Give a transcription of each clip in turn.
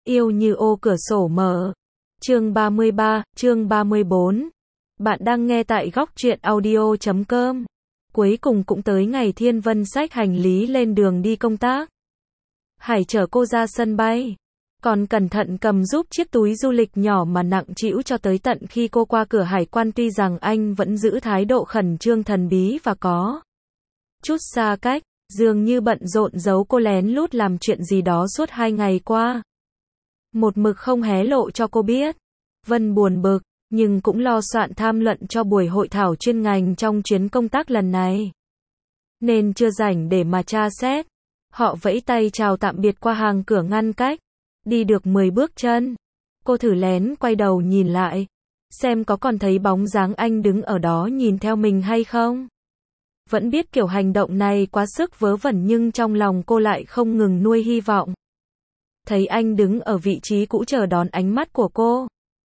Yêu như ô cửa sổ mở. Chương 33, chương 34. Bạn đang nghe tại góc truyện audio.com. Cuối cùng cũng tới ngày Thiên Vân xách hành lý lên đường đi công tác. Hải chở cô ra sân bay. Còn cẩn thận cầm giúp chiếc túi du lịch nhỏ mà nặng trĩu cho tới tận khi cô qua cửa hải quan, tuy rằng anh vẫn giữ thái độ khẩn trương thần bí và có chút xa cách, dường như bận rộn giấu cô lén lút làm chuyện gì đó suốt 2 ngày qua. Một mực không hé lộ cho cô biết. Vân buồn bực, nhưng cũng lo soạn tham luận cho buổi hội thảo chuyên ngành trong chuyến công tác lần này. Nên chưa rảnh để mà tra xét. Họ vẫy tay chào tạm biệt qua hàng cửa ngăn cách. Đi được 10 bước chân. Cô thử lén quay đầu nhìn lại. Xem có còn thấy bóng dáng anh đứng ở đó nhìn theo mình hay không. Vẫn biết kiểu hành động này quá sức vớ vẩn, nhưng trong lòng cô lại không ngừng nuôi hy vọng. Thấy anh đứng ở vị trí cũ chờ đón ánh mắt của cô.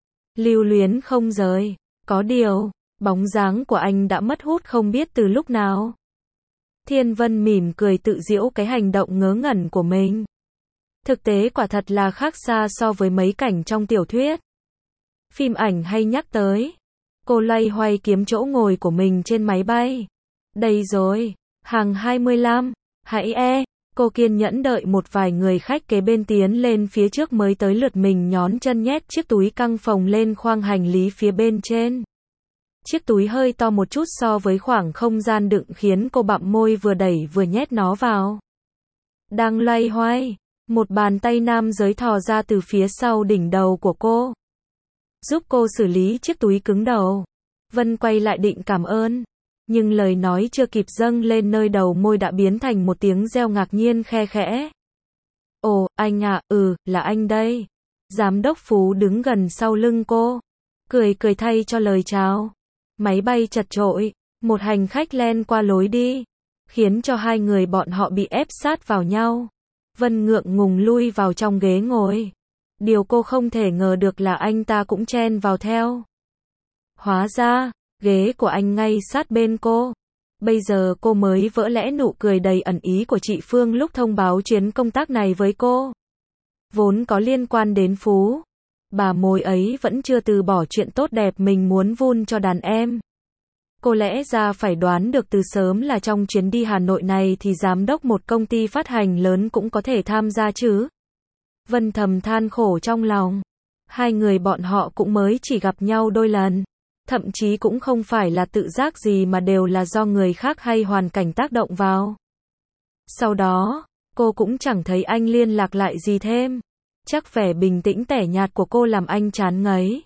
Lưu luyến không rời. Có điều, bóng dáng của anh đã mất hút không biết từ lúc nào. Thiên Vân mỉm cười tự giễu cái hành động ngớ ngẩn của mình. Thực tế quả thật là khác xa so với mấy cảnh trong tiểu thuyết, phim ảnh hay nhắc tới. Cô loay hoay kiếm chỗ ngồi của mình trên máy bay. Đây rồi, hàng 25, hãy Cô kiên nhẫn đợi một vài người khách kế bên tiến lên phía trước mới tới lượt mình nhón chân nhét chiếc túi căng phồng lên khoang hành lý phía bên trên. Chiếc túi hơi to một chút so với khoảng không gian đựng, khiến cô bặm môi vừa đẩy vừa nhét nó vào. Đang loay hoay, một bàn tay nam giới thò ra từ phía sau đỉnh đầu của cô, giúp cô xử lý chiếc túi cứng đầu. Vân quay lại định cảm ơn, nhưng lời nói chưa kịp dâng lên nơi đầu môi đã biến thành một tiếng reo ngạc nhiên khe khẽ. Ồ, anh à, là anh đây. Giám đốc Phú đứng gần sau lưng cô, cười thay cho lời chào. Máy bay chật chội, một hành khách len qua lối đi, khiến cho hai người bọn họ bị ép sát vào nhau. Vân ngượng ngùng lui vào trong ghế ngồi. Điều cô không thể ngờ được là anh ta cũng chen vào theo. Hóa ra, ghế của anh ngay sát bên cô. Bây giờ cô mới vỡ lẽ nụ cười đầy ẩn ý của chị Phương lúc thông báo chuyến công tác này với cô. Vốn có liên quan đến Phú, bà mối ấy vẫn chưa từ bỏ chuyện tốt đẹp mình muốn vun cho đàn em. Cô lẽ ra phải đoán được từ sớm là trong chuyến đi Hà Nội này thì giám đốc một công ty phát hành lớn cũng có thể tham gia chứ. Vân thầm than khổ trong lòng. Hai người bọn họ cũng mới chỉ gặp nhau đôi lần. Thậm chí cũng không phải là tự giác gì mà đều là do người khác hay hoàn cảnh tác động vào. Sau đó, cô cũng chẳng thấy anh liên lạc lại gì thêm. Chắc vẻ bình tĩnh tẻ nhạt của cô làm anh chán ngấy.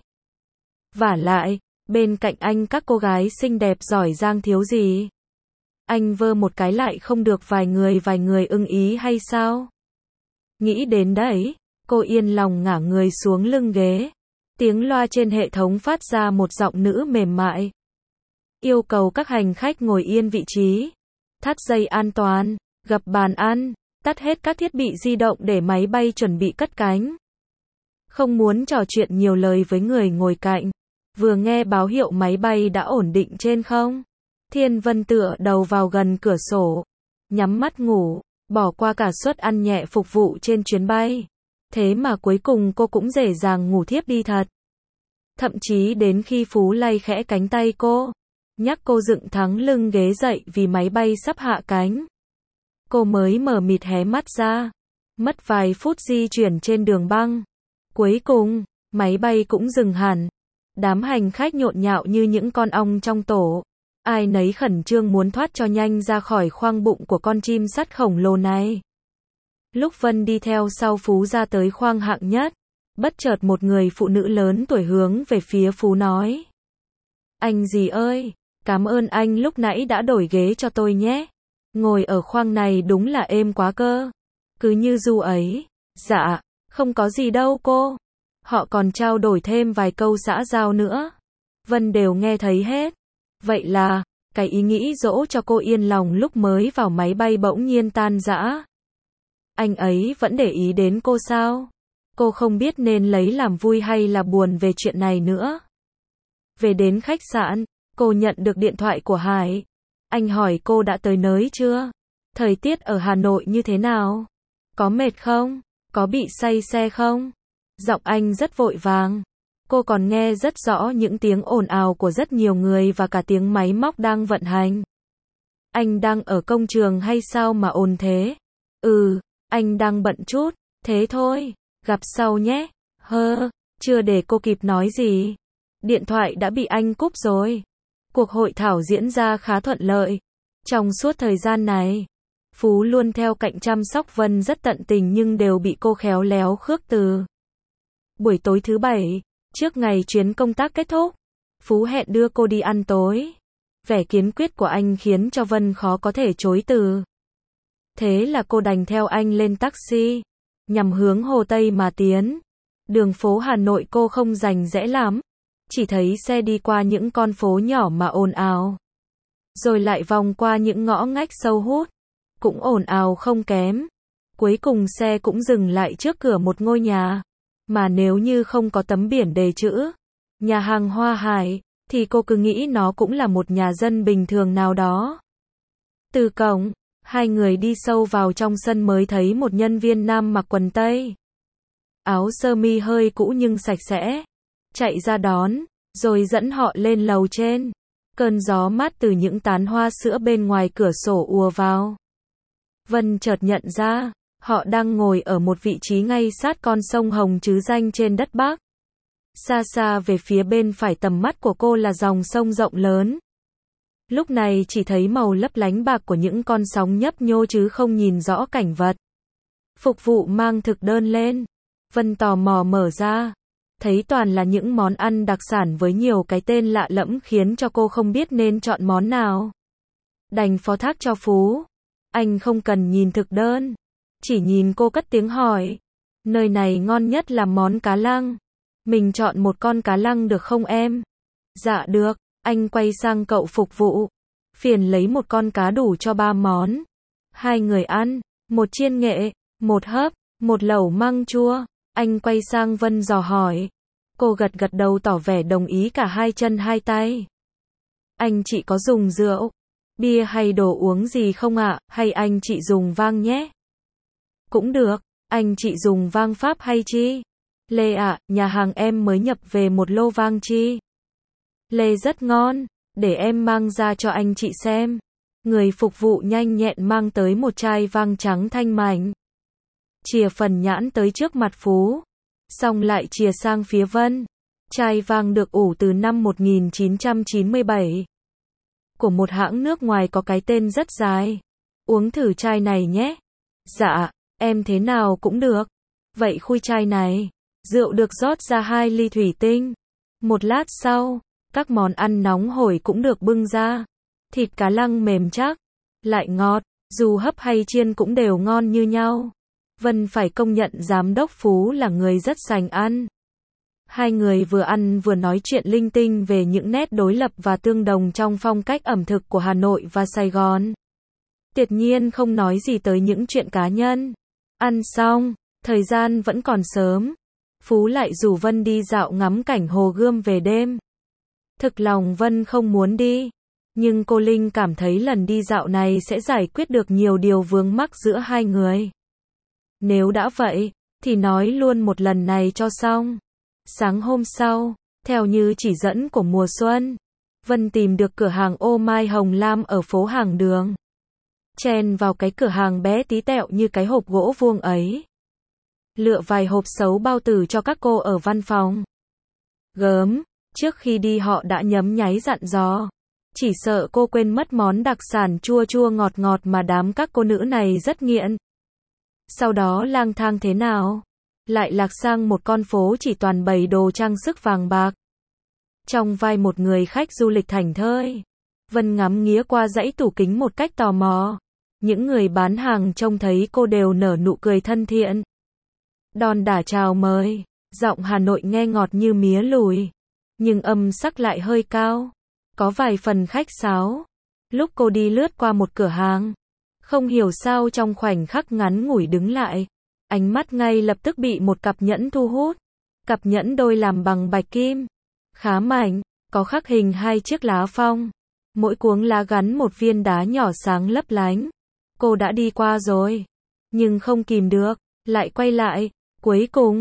Vả lại, bên cạnh anh các cô gái xinh đẹp giỏi giang thiếu gì. Anh vơ một cái lại không được vài người ưng ý hay sao? Nghĩ đến đấy, cô yên lòng ngả người xuống lưng ghế. Tiếng loa trên hệ thống phát ra một giọng nữ mềm mại. Yêu cầu các hành khách ngồi yên vị trí. Thắt dây an toàn, gập bàn ăn, tắt hết các thiết bị di động để máy bay chuẩn bị cất cánh. Không muốn trò chuyện nhiều lời với người ngồi cạnh. Vừa nghe báo hiệu máy bay đã ổn định trên không. Thiên Vân tựa đầu vào gần cửa sổ, nhắm mắt ngủ, bỏ qua cả suất ăn nhẹ phục vụ trên chuyến bay. Thế mà cuối cùng cô cũng dễ dàng ngủ thiếp đi thật. Thậm chí đến khi Phú lay khẽ cánh tay cô, nhắc cô dựng thẳng lưng ghế dậy vì máy bay sắp hạ cánh, cô mới mờ mịt hé mắt ra. Mất vài phút di chuyển trên đường băng, cuối cùng, máy bay cũng dừng hẳn. Đám hành khách nhộn nhạo như những con ong trong tổ. Ai nấy khẩn trương muốn thoát cho nhanh ra khỏi khoang bụng của con chim sắt khổng lồ này. Lúc Vân đi theo sau Phú ra tới khoang hạng nhất, bất chợt một người phụ nữ lớn tuổi hướng về phía Phú nói. Anh gì ơi, cảm ơn anh lúc nãy đã đổi ghế cho tôi nhé. Ngồi ở khoang này đúng là êm quá cơ. Cứ như du ấy. Dạ, không có gì đâu cô. Họ còn trao đổi thêm vài câu xã giao nữa. Vân đều nghe thấy hết. Vậy là, cái ý nghĩ dỗ cho cô yên lòng lúc mới vào máy bay bỗng nhiên tan rã. Anh ấy vẫn để ý đến cô sao? Cô không biết nên lấy làm vui hay là buồn về chuyện này nữa. Về đến khách sạn, cô nhận được điện thoại của Hải. Anh hỏi cô đã tới nơi chưa? Thời tiết ở Hà Nội như thế nào? Có mệt không? Có bị say xe không? Giọng anh rất vội vàng. Cô còn nghe rất rõ những tiếng ồn ào của rất nhiều người và cả tiếng máy móc đang vận hành. Anh đang ở công trường hay sao mà ồn thế? Anh đang bận chút, thế thôi, gặp sau nhé. Chưa để cô kịp nói gì. Điện thoại đã bị anh cúp rồi. Cuộc hội thảo diễn ra khá thuận lợi. Trong suốt thời gian này, Phú luôn theo cạnh chăm sóc Vân rất tận tình nhưng đều bị cô khéo léo khước từ. Buổi tối thứ Bảy, trước ngày chuyến công tác kết thúc, Phú hẹn đưa cô đi ăn tối. Vẻ kiên quyết của anh khiến cho Vân khó có thể chối từ. Thế là cô đành theo anh lên taxi, nhằm hướng Hồ Tây mà tiến. Đường phố Hà Nội cô không rành rẽ lắm, chỉ thấy xe đi qua những con phố nhỏ mà ồn ào. Rồi lại vòng qua những ngõ ngách sâu hút, cũng ồn ào không kém. Cuối cùng xe cũng dừng lại trước cửa một ngôi nhà, mà nếu như không có tấm biển đề chữ nhà hàng Hoa Hải, thì cô cứ nghĩ nó cũng là một nhà dân bình thường nào đó. Từ cổng, hai người đi sâu vào trong sân mới thấy một nhân viên nam mặc quần tây, áo sơ mi hơi cũ nhưng sạch sẽ, chạy ra đón, rồi dẫn họ lên lầu trên. Cơn gió mát từ những tán hoa sữa bên ngoài cửa sổ ùa vào. Vân chợt nhận ra, họ đang ngồi ở một vị trí ngay sát con sông Hồng chứ danh trên đất Bắc. Xa xa về phía bên phải tầm mắt của cô là dòng sông rộng lớn. Lúc này chỉ thấy màu lấp lánh bạc của những con sóng nhấp nhô chứ không nhìn rõ cảnh vật. Phục vụ mang thực đơn lên. Vân tò mò mở ra. Thấy toàn là những món ăn đặc sản với nhiều cái tên lạ lẫm khiến cho cô không biết nên chọn món nào. Đành phó thác cho Phú. Anh không cần nhìn thực đơn. Chỉ nhìn cô cất tiếng hỏi. Nơi này ngon nhất là món cá lăng. Mình chọn một con cá lăng được không em? Dạ được. Anh quay sang cậu phục vụ. Phiền lấy một con cá đủ cho 3 món. 2 người ăn. Một chiên nghệ, một hấp, một lẩu măng chua. Anh quay sang Vân dò hỏi. Cô gật gật đầu tỏ vẻ đồng ý cả hai chân hai tay. Anh chị có dùng rượu, bia hay đồ uống gì không ạ? Hay anh chị dùng vang nhé? Cũng được, anh chị dùng vang Pháp hay chi? Lê ạ, nhà hàng em mới nhập về một lô vang chi. Lê rất ngon, để em mang ra cho anh chị xem. Người phục vụ nhanh nhẹn mang tới một chai vang trắng thanh mảnh. Chìa phần nhãn tới trước mặt Phú, xong lại chìa sang phía Vân. Chai vang được ủ từ năm 1997. Của một hãng nước ngoài có cái tên rất dài. Uống thử chai này nhé. Dạ, em thế nào cũng được. Vậy khui chai này. Rượu được rót ra 2 ly thủy tinh. Một lát sau, các món ăn nóng hổi cũng được bưng ra. Thịt cá lăng mềm chắc, lại ngọt, dù hấp hay chiên cũng đều ngon như nhau. Vân phải công nhận giám đốc Phú là người rất sành ăn. Hai người vừa ăn vừa nói chuyện linh tinh về những nét đối lập và tương đồng trong phong cách ẩm thực của Hà Nội và Sài Gòn. Tuyệt nhiên không nói gì tới những chuyện cá nhân. Ăn xong, thời gian vẫn còn sớm. Phú lại rủ Vân đi dạo ngắm cảnh Hồ Gươm về đêm. Thực lòng Vân không muốn đi, nhưng cô Linh cảm thấy lần đi dạo này sẽ giải quyết được nhiều điều vướng mắc giữa hai người. Nếu đã vậy, thì nói luôn một lần này cho xong. Sáng hôm sau, theo như chỉ dẫn của mùa xuân, Vân tìm được cửa hàng ô mai hồng lam ở phố Hàng Đường. Chen vào cái cửa hàng bé tí tẹo như cái hộp gỗ vuông ấy. Lựa vài hộp sấu bao tử cho các cô ở văn phòng. Gớm, trước khi đi họ đã nhấm nháy dặn dò. Chỉ sợ cô quên mất món đặc sản chua chua ngọt ngọt mà đám các cô nữ này rất nghiện. Sau đó lang thang thế nào? Lại lạc sang một con phố chỉ toàn bày đồ trang sức vàng bạc. Trong vai một người khách du lịch thảnh thơi, Vân ngắm nghía qua dãy tủ kính một cách tò mò. Những người bán hàng trông thấy cô đều nở nụ cười thân thiện. Đon đả chào mời, giọng Hà Nội nghe ngọt như mía lùi, nhưng âm sắc lại hơi cao, có vài phần khách sáo. Lúc cô đi lướt qua một cửa hàng, không hiểu sao trong khoảnh khắc ngắn ngủi đứng lại, ánh mắt ngay lập tức bị một cặp nhẫn thu hút. Cặp nhẫn đôi làm bằng bạch kim, khá mảnh, có khắc hình 2 chiếc lá phong, mỗi cuống lá gắn một viên đá nhỏ sáng lấp lánh. Cô đã đi qua rồi, nhưng không kìm được, lại quay lại. Cuối cùng,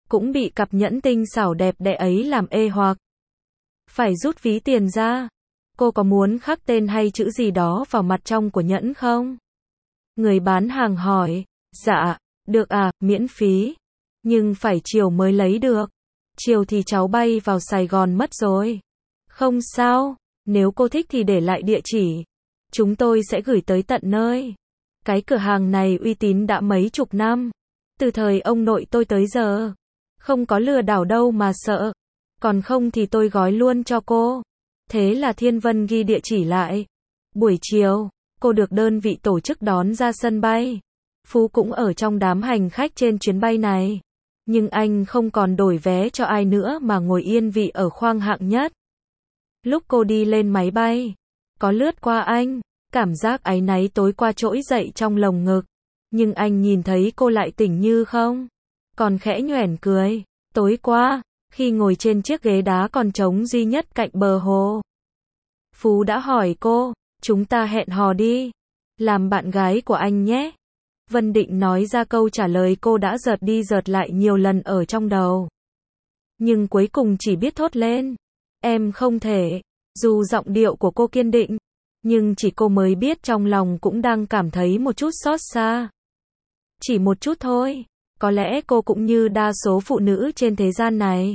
cũng bị cặp nhẫn tinh xảo đẹp đẽ ấy làm ê hoặc. Phải rút ví tiền ra. Cô có muốn khắc tên hay chữ gì đó vào mặt trong của nhẫn không? Người bán hàng hỏi. Dạ, được à, miễn phí. Nhưng phải chiều mới lấy được. Chiều thì cháu bay vào Sài Gòn mất rồi. Không sao, nếu cô thích thì để lại địa chỉ. Chúng tôi sẽ gửi tới tận nơi. Cái cửa hàng này uy tín đã mấy chục năm. Từ thời ông nội tôi tới giờ. Không có lừa đảo đâu mà sợ. Còn không thì tôi gói luôn cho cô. Thế là Thiên Vân ghi địa chỉ lại. Buổi chiều, cô được đơn vị tổ chức đón ra sân bay. Phú cũng ở trong đám hành khách trên chuyến bay này. Nhưng anh không còn đổi vé cho ai nữa mà ngồi yên vị ở khoang hạng nhất. Lúc cô đi lên máy bay, có lướt qua anh, cảm giác áy náy tối qua trỗi dậy trong lồng ngực. Nhưng anh nhìn thấy cô lại tỉnh như không. Còn khẽ nhoẻn cười. Tối qua, khi ngồi trên chiếc ghế đá còn trống duy nhất cạnh bờ hồ, Phú đã hỏi cô, chúng ta hẹn hò đi. Làm bạn gái của anh nhé. Vân định nói ra câu trả lời cô đã dợt đi dợt lại nhiều lần ở trong đầu. Nhưng cuối cùng chỉ biết thốt lên. Em không thể. Dù giọng điệu của cô kiên định, nhưng chỉ cô mới biết trong lòng cũng đang cảm thấy một chút xót xa. Chỉ một chút thôi. Có lẽ cô cũng như đa số phụ nữ trên thế gian này.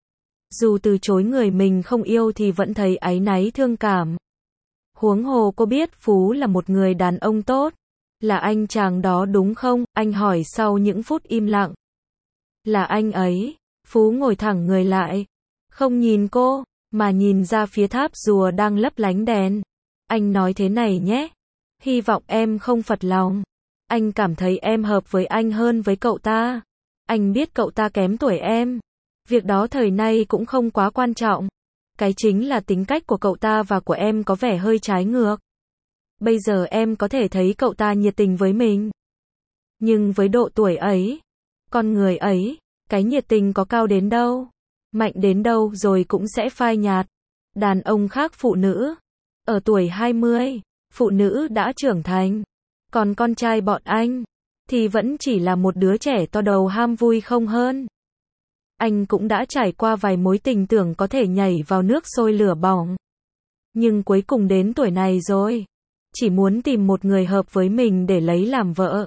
Dù từ chối người mình không yêu thì vẫn thấy áy náy thương cảm. Huống hồ cô biết Phú là một người đàn ông tốt. Là anh chàng đó đúng không? Anh hỏi sau những phút im lặng. Là anh ấy. Phú ngồi thẳng người lại. Không nhìn cô, mà nhìn ra phía tháp rùa đang lấp lánh đèn. Anh nói thế này nhé. Hy vọng em không phật lòng. Anh cảm thấy em hợp với anh hơn với cậu ta. Anh biết cậu ta kém tuổi em. Việc đó thời nay cũng không quá quan trọng. Cái chính là tính cách của cậu ta và của em có vẻ hơi trái ngược. Bây giờ em có thể thấy cậu ta nhiệt tình với mình. Nhưng với độ tuổi ấy, con người ấy, cái nhiệt tình có cao đến đâu, mạnh đến đâu rồi cũng sẽ phai nhạt. Đàn ông khác phụ nữ. Ở tuổi 20, phụ nữ đã trưởng thành. Còn con trai bọn anh, thì vẫn chỉ là một đứa trẻ to đầu ham vui không hơn. Anh cũng đã trải qua vài mối tình tưởng có thể nhảy vào nước sôi lửa bỏng. Nhưng cuối cùng đến tuổi này rồi. Chỉ muốn tìm một người hợp với mình để lấy làm vợ.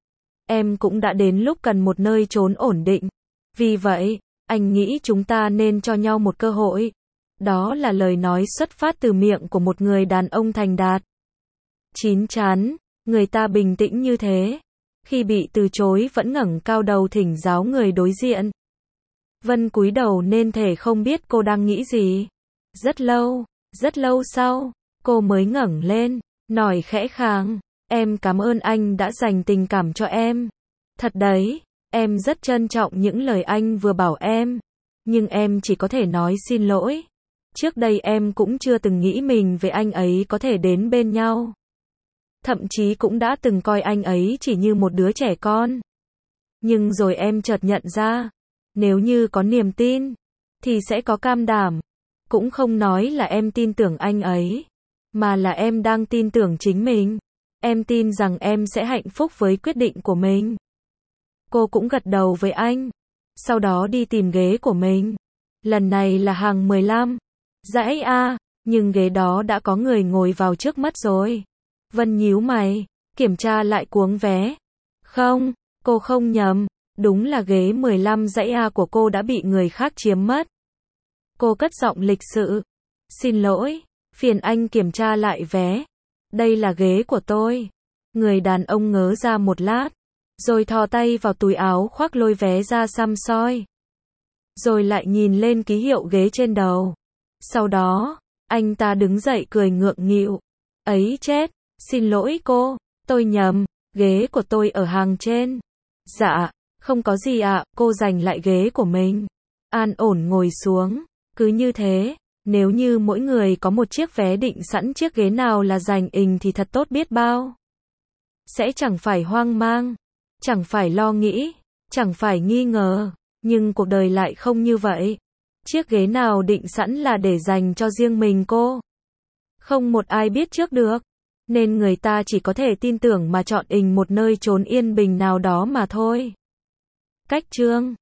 Em cũng đã đến lúc cần một nơi trốn ổn định. Vì vậy, anh nghĩ chúng ta nên cho nhau một cơ hội. Đó là lời nói xuất phát từ miệng của một người đàn ông thành đạt. Chín chắn, người ta bình tĩnh như thế. Khi bị từ chối vẫn ngẩng cao đầu thỉnh giáo người đối diện. Vân cúi đầu nên thể không biết cô đang nghĩ gì. Rất lâu sau, cô mới ngẩng lên, nói khẽ khàng, em cảm ơn anh đã dành tình cảm cho em. Thật đấy, em rất trân trọng những lời anh vừa bảo em. Nhưng em chỉ có thể nói xin lỗi. Trước đây em cũng chưa từng nghĩ mình với anh ấy có thể đến bên nhau. Thậm chí cũng đã từng coi anh ấy chỉ như một đứa trẻ con. Nhưng rồi em chợt nhận ra, nếu như có niềm tin, thì sẽ có cam đảm. Cũng không nói là em tin tưởng anh ấy, mà là em đang tin tưởng chính mình. Em tin rằng em sẽ hạnh phúc với quyết định của mình. Cô cũng gật đầu với anh. Sau đó đi tìm ghế của mình. Lần này là hàng 15. Dãy A, nhưng ghế đó đã có người ngồi vào trước mất rồi. Vân nhíu mày, kiểm tra lại cuống vé. Không, cô không nhầm. Đúng là ghế 15 dãy A của cô đã bị người khác chiếm mất. Cô cất giọng lịch sự. Xin lỗi, phiền anh kiểm tra lại vé. Đây là ghế của tôi. Người đàn ông ngớ ra một lát, rồi thò tay vào túi áo khoác lôi vé ra xăm soi. Rồi lại nhìn lên ký hiệu ghế trên đầu. Sau đó, anh ta đứng dậy cười ngượng nghịu. Ấy chết, xin lỗi cô, tôi nhầm, ghế của tôi ở hàng trên. Dạ, không có gì ạ, cô giành lại ghế của mình. An ổn ngồi xuống. Cứ như thế, nếu như mỗi người có một chiếc vé định sẵn chiếc ghế nào là giành ình thì thật tốt biết bao. Sẽ chẳng phải hoang mang, chẳng phải lo nghĩ, chẳng phải nghi ngờ, nhưng cuộc đời lại không như vậy. Chiếc ghế nào định sẵn là để dành cho riêng mình cô. Không một ai biết trước được, nên người ta chỉ có thể tin tưởng mà chọn ình một nơi trốn yên bình nào đó mà thôi. Cách chương